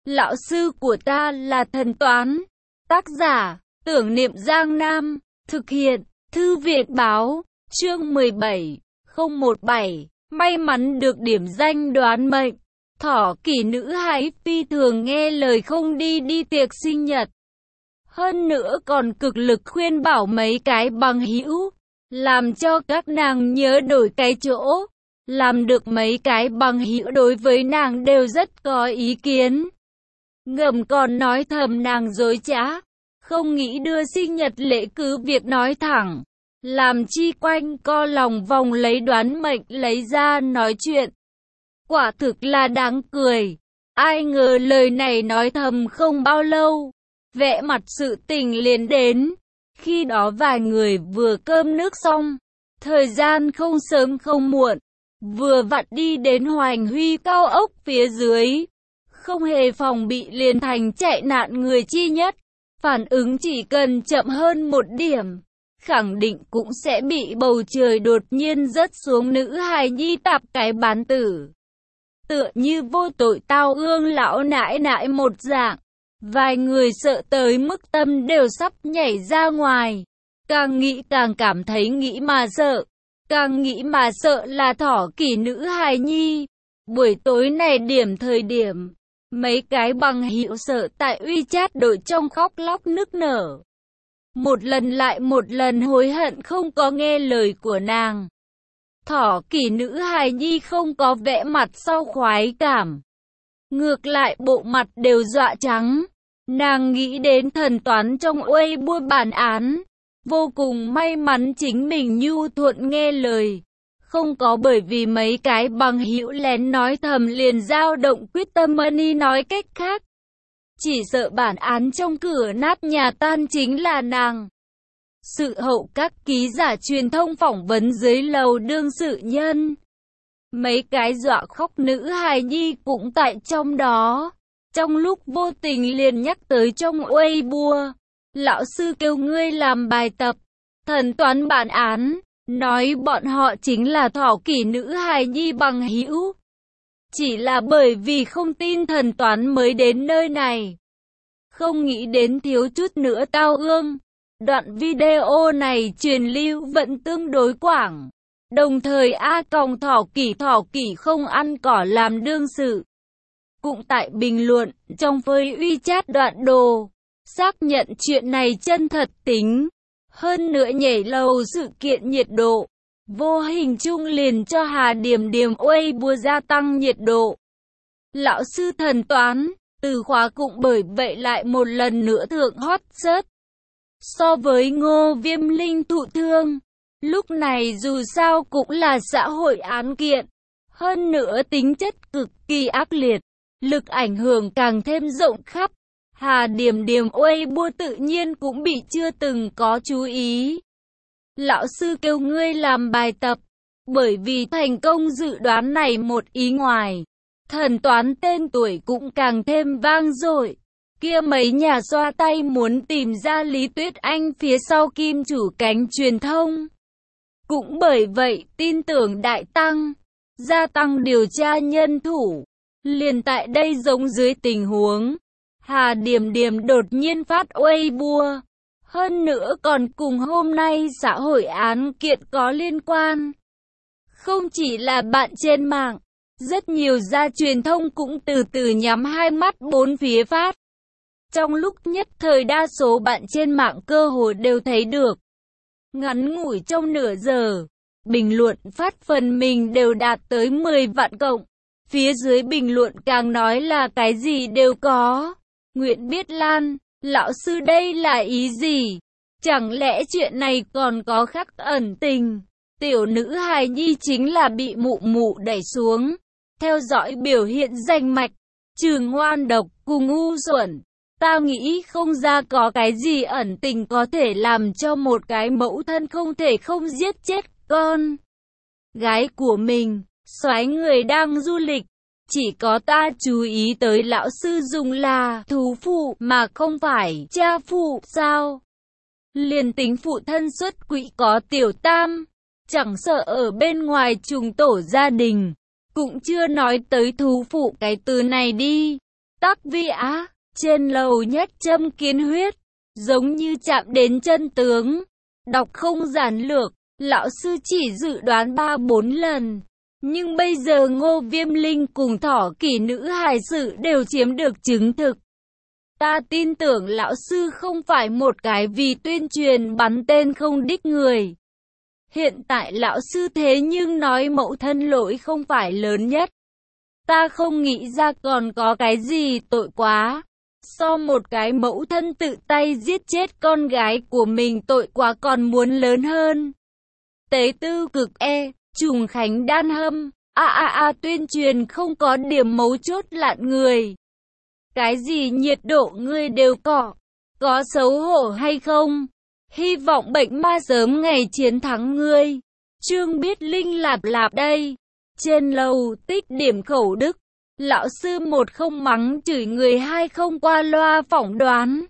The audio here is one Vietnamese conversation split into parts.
Lão sư của ta là thần toán. Tác giả, Tưởng Niệm Giang Nam. Thực hiện, Thư viện báo. Chương 17, 017. May mắn được điểm danh đoán mệnh. Thỏ kỷ nữ hái phi thường nghe lời không đi tiệc sinh nhật. Hơn nữa còn cực lực khuyên bảo mấy cái bằng hữu, làm cho các nàng nhớ đổi cái chỗ. Làm được mấy cái bằng hữu đối với nàng đều rất có ý kiến. Ngầm còn nói thầm nàng dối trá, không nghĩ đưa sinh nhật lễ, cứ việc nói thẳng, làm chi quanh co lòng vòng lấy đoán mệnh lấy ra nói chuyện. Quả thực là đáng cười. Ai ngờ lời này nói thầm không bao lâu, vẻ mặt sự tình liền đến. Khi đó vài người vừa cơm nước xong, thời gian không sớm không muộn, vừa vặn đi đến Hoành Huy cao ốc phía dưới. Không hề phòng bị liền thành chạy nạn người chi nhất. Phản ứng chỉ cần chậm hơn một điểm, khẳng định cũng sẽ bị bầu trời đột nhiên rớt xuống nữ hài nhi tạp cái bán tử. Tựa như vô tội tao ương lão nãi nãi một dạng. Vài người sợ tới mức tâm đều sắp nhảy ra ngoài. Càng nghĩ càng cảm thấy nghĩ mà sợ. Càng nghĩ mà sợ là thỏ kỷ nữ hài nhi. Buổi tối này thời điểm, mấy cái bằng hữu sợ tại WeChat đội trong khóc lóc nức nở. Một lần lại một lần hối hận không có nghe lời của nàng. Thỏ kỷ nữ hài nhi không có vẽ mặt sau khoái cảm. Ngược lại bộ mặt đều dọa trắng. Nàng nghĩ đến thần toán trong Weibo bản án. Vô cùng may mắn chính mình nhu thuận nghe lời. Không có bởi vì mấy cái bằng hữu lén nói thầm liền dao động quyết tâm. Nói cách khác, chỉ sợ bản án trong cửa nát nhà tan chính là nàng. Sự hậu các ký giả truyền thông phỏng vấn dưới lầu đương sự nhân. Mấy cái dọa khóc nữ hài nhi cũng tại trong đó. Trong lúc vô tình liền nhắc tới trong Weibo. Lão sư kêu ngươi làm bài tập thần toán bản án. Nói bọn họ chính là thỏ kỷ nữ hài nhi bằng hữu. Chỉ là bởi vì không tin thần toán mới đến nơi này. Không nghĩ đến thiếu chút nữa tao ương. Đoạn video này truyền lưu vẫn tương đối quảng. Đồng thời thỏ kỷ không ăn cỏ làm đương sự. Cũng tại bình luận trong phơi WeChat đoạn đồ, xác nhận chuyện này chân thật tính. Hơn nữa nhảy lầu sự kiện nhiệt độ, vô hình chung liền cho Hà Điểm Điểm Weibo gia tăng nhiệt độ. Lão sư thần toán, từ khóa cũng bởi vậy lại một lần nữa thượng hot search. So với Ngô Viêm Linh thụ thương, lúc này dù sao cũng là xã hội án kiện. Hơn nữa tính chất cực kỳ ác liệt, lực ảnh hưởng càng thêm rộng khắp. Hà Điểm Điểm Weibo tự nhiên cũng bị chưa từng có chú ý. Lão sư kêu ngươi làm bài tập, bởi vì thành công dự đoán này một ý ngoài. Thần toán tên tuổi cũng càng thêm vang dội. Kia mấy nhà xoa tay muốn tìm ra Lý Tuyết Anh phía sau kim chủ cánh truyền thông. Cũng bởi vậy tin tưởng đại tăng, gia tăng điều tra nhân thủ. Liền tại đây giống dưới tình huống, Hà Điểm Điểm đột nhiên phát Weibo. Hơn nữa còn cùng hôm nay xã hội án kiện có liên quan. Không chỉ là bạn trên mạng, rất nhiều gia truyền thông cũng từ từ nhắm hai mắt bốn phía phát. Trong lúc nhất thời đa số bạn trên mạng cơ hồ đều thấy được. Ngắn ngủi trong nửa giờ, bình luận phát phần mình đều đạt tới 10 vạn cộng. Phía dưới bình luận càng nói là cái gì đều có. Nguyện biết Lan, lão sư đây là ý gì? Chẳng lẽ chuyện này còn có khắc ẩn tình? Tiểu nữ hài nhi chính là bị mụ mụ đẩy xuống. Theo dõi biểu hiện danh mạch, trừ ngoan độc cùng ngu xuẩn. Ta nghĩ không ra có cái gì ẩn tình có thể làm cho một cái mẫu thân không thể không giết chết con gái của mình. Soái người đang du lịch. Chỉ có ta chú ý tới lão sư dùng là thú phụ mà không phải cha phụ sao? Liền tính phụ thân xuất quỹ có tiểu tam, chẳng sợ ở bên ngoài trùng tổ gia đình, cũng chưa nói tới thú phụ cái từ này đi. Tắc Vi Á, trên lầu nhất châm kiến huyết, giống như chạm đến chân tướng. Đọc không giản lược, lão sư chỉ dự đoán 3-4 lần. Nhưng bây giờ Ngô Viêm Linh cùng Thỏ Kỷ nữ hài sự đều chiếm được chứng thực. Ta tin tưởng lão sư không phải một cái vì tuyên truyền bắn tên không đích người. Hiện tại lão sư thế nhưng nói mẫu thân lỗi không phải lớn nhất. Ta không nghĩ ra còn có cái gì tội quá. So một cái mẫu thân tự tay giết chết con gái của mình tội quá còn muốn lớn hơn. Tế tư cực trùng khánh đan hâm, tuyên truyền không có điểm mấu chốt lạn người. Cái gì nhiệt độ ngươi đều có xấu hổ hay không? Hy vọng bệnh ma sớm ngày chiến thắng ngươi. Trương Biết Linh lạp lạp đây. Trên lầu tích điểm khẩu đức. Lão sư một không mắng chửi người, hai không qua loa phỏng đoán.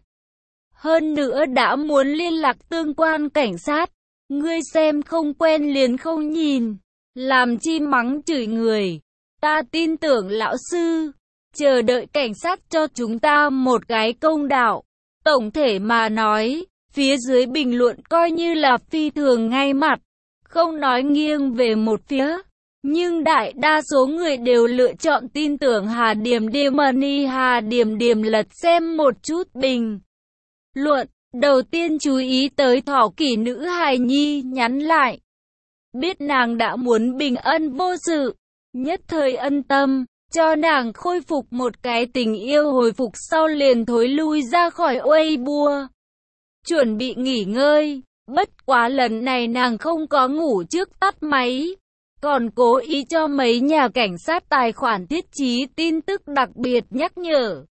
Hơn nữa đã muốn liên lạc tương quan cảnh sát. Ngươi xem không quen liền không nhìn. Làm chi mắng chửi người. Ta tin tưởng lão sư. Chờ đợi cảnh sát cho chúng ta một cái công đạo. Tổng thể mà nói, phía dưới bình luận coi như là phi thường ngay mặt. Không nói nghiêng về một phía. Nhưng đại đa số người đều lựa chọn tin tưởng Hà Điềm Điềm. Hà Điềm Điềm lật xem một chút bình luận. Đầu tiên chú ý tới Thỏ Kỷ nữ hài nhi nhắn lại. Biết nàng đã muốn bình ân vô sự. Nhất thời ân tâm. Cho nàng khôi phục một cái tình yêu hồi phục sau liền thối lui ra khỏi Weibo. Chuẩn bị nghỉ ngơi. Bất quá lần này nàng không có ngủ trước tắt máy. Còn cố ý cho mấy nhà cảnh sát tài khoản thiết trí tin tức đặc biệt nhắc nhở.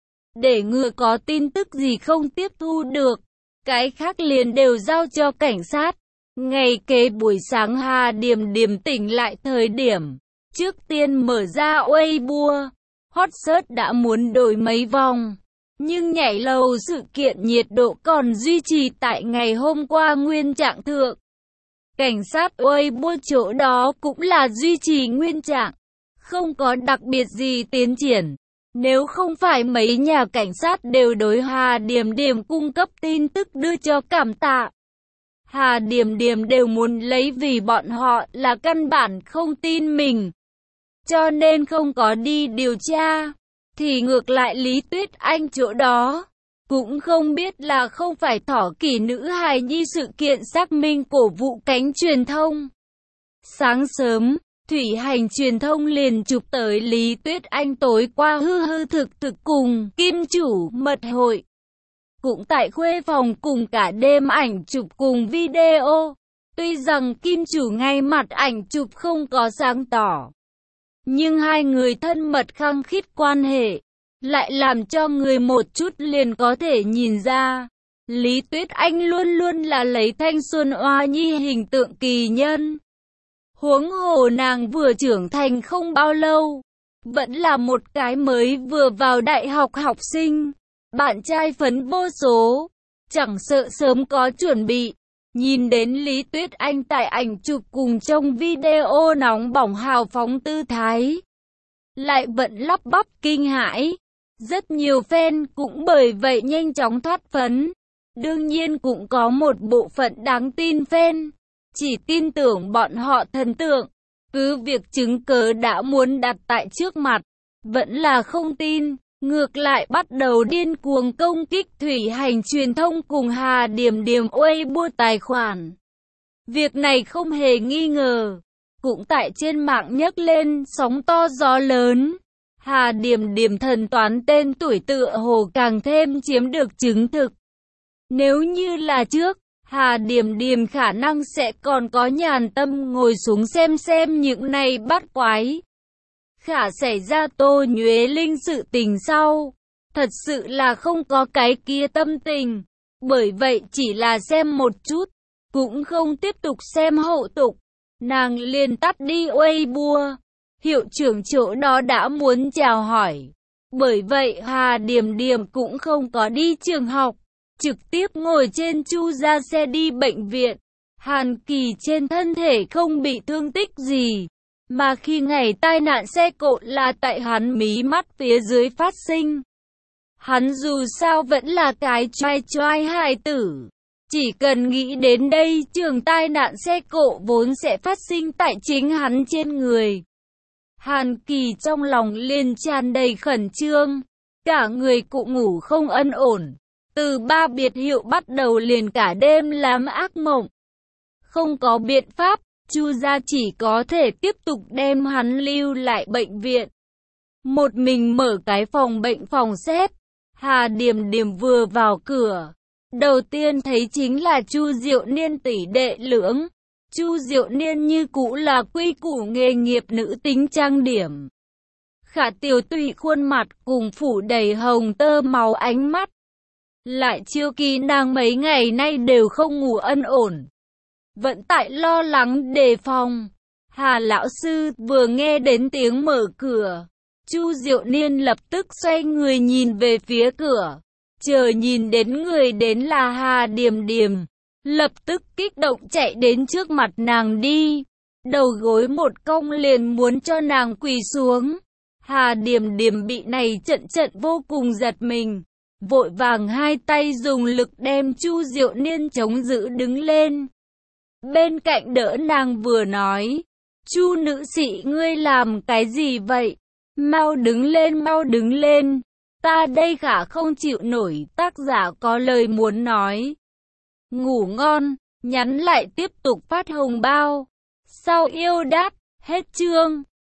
Để ngừa có tin tức gì không tiếp thu được. Cái khác liền đều giao cho cảnh sát. Ngày kế buổi sáng Hà Điềm Điềm tỉnh lại thời điểm. Trước tiên mở ra Weibo. Hot search đã muốn đổi mấy vòng. Nhưng nhảy lầu sự kiện nhiệt độ còn duy trì tại ngày hôm qua nguyên trạng thượng. Cảnh sát Weibo chỗ đó cũng là duy trì nguyên trạng. Không có đặc biệt gì tiến triển. Nếu không phải mấy nhà cảnh sát đều đối Hà Điềm Điềm cung cấp tin tức đưa cho cảm tạ. Hà Điềm Điềm đều muốn lấy vì bọn họ là căn bản không tin mình. Cho nên không có đi điều tra. Thì ngược lại Lý Tuyết Anh chỗ đó. Cũng không biết là không phải Thỏ Kỷ nữ hài nhi sự kiện xác minh cổ vũ cánh truyền thông. Sáng sớm, Thủy Hành truyền thông liền chụp tới Lý Tuyết Anh tối qua hư thực cùng Kim Chủ mật hội. Cũng tại khuê phòng cùng cả đêm ảnh chụp cùng video. Tuy rằng Kim Chủ ngay mặt ảnh chụp không có sáng tỏ. Nhưng hai người thân mật khăng khít quan hệ. Lại làm cho người một chút liền có thể nhìn ra. Lý Tuyết Anh luôn luôn là lấy thanh xuân oa nhi hình tượng kỳ nhân. Huống hồ nàng vừa trưởng thành không bao lâu. Vẫn là một cái mới vừa vào đại học học sinh. Bạn trai phấn vô số. Chẳng sợ sớm có chuẩn bị. Nhìn đến Lý Tuyết Anh tại ảnh chụp cùng trong video nóng bỏng hào phóng tư thái. Lại vẫn lắp bắp kinh hãi. Rất nhiều fan cũng bởi vậy nhanh chóng thoát phấn. Đương nhiên cũng có một bộ phận đáng tin fan. Chỉ tin tưởng bọn họ thần tượng. Cứ việc chứng cớ đã muốn đặt tại trước mặt. Vẫn là không tin. Ngược lại bắt đầu điên cuồng công kích Thủy Hành truyền thông cùng Hà Điềm Điềm Weibo tài khoản. Việc này không hề nghi ngờ. Cũng tại trên mạng nhấc lên sóng to gió lớn. Hà Điềm Điềm thần toán tên tuổi tựa hồ càng thêm chiếm được chứng thực. Nếu như là trước, Hà Điềm Điềm khả năng sẽ còn có nhàn tâm ngồi xuống xem những này bắt quái. Khả xảy ra Tô Nhuế Linh sự tình sau. Thật sự là không có cái kia tâm tình. Bởi vậy chỉ là xem một chút. Cũng không tiếp tục xem hậu tục. Nàng liền tắt đi Weibo. Hiệu trưởng chỗ đó đã muốn chào hỏi. Bởi vậy Hà Điềm Điềm cũng không có đi trường học. Trực tiếp ngồi trên chu ra xe đi bệnh viện. Hàn Kỳ trên thân thể không bị thương tích gì. Mà khi ngày tai nạn xe cộ là tại hắn mí mắt phía dưới phát sinh. Hắn dù sao vẫn là cái choai choai hài tử. Chỉ cần nghĩ đến đây, trường tai nạn xe cộ vốn sẽ phát sinh tại chính hắn trên người. Hàn Kỳ trong lòng liền tràn đầy khẩn trương, cả người cụ ngủ không yên ổn. Từ 3 biệt hiệu bắt đầu liền cả đêm làm ác mộng. Không có biện pháp, Chu gia chỉ có thể tiếp tục đem hắn lưu lại bệnh viện. Một mình mở cái phòng bệnh phòng xếp. Hà Điềm Điềm vừa vào cửa, đầu tiên thấy chính là Chu Diệu Niên tỷ đệ lưỡng. Chu Diệu Niên như cũ là quy củ nghề nghiệp nữ tính trang điểm. Khả Tiểu Tụy khuôn mặt cùng phủ đầy hồng tơ máu ánh mắt. Lại chiêu kỳ nàng mấy ngày nay đều không ngủ yên ổn. Vẫn tại lo lắng đề phòng. Hà lão sư vừa nghe đến tiếng mở cửa, Chu Diệu Niên lập tức xoay người nhìn về phía cửa. Chờ nhìn đến người đến là Hà Điềm Điềm, lập tức kích động chạy đến trước mặt nàng đi. Đầu gối một cong liền muốn cho nàng quỳ xuống. Hà Điềm Điềm bị này trận vô cùng giật mình. Vội vàng hai tay dùng lực đem Chu Diệu Niên chống giữ đứng lên. Bên cạnh đỡ nàng vừa nói, Chu nữ sĩ ngươi làm cái gì vậy? Mau đứng lên, ta đây khả không chịu nổi. Tác giả có lời muốn nói. Ngủ ngon, nhắn lại tiếp tục phát hồng bao. Sau yêu đát, hết chương.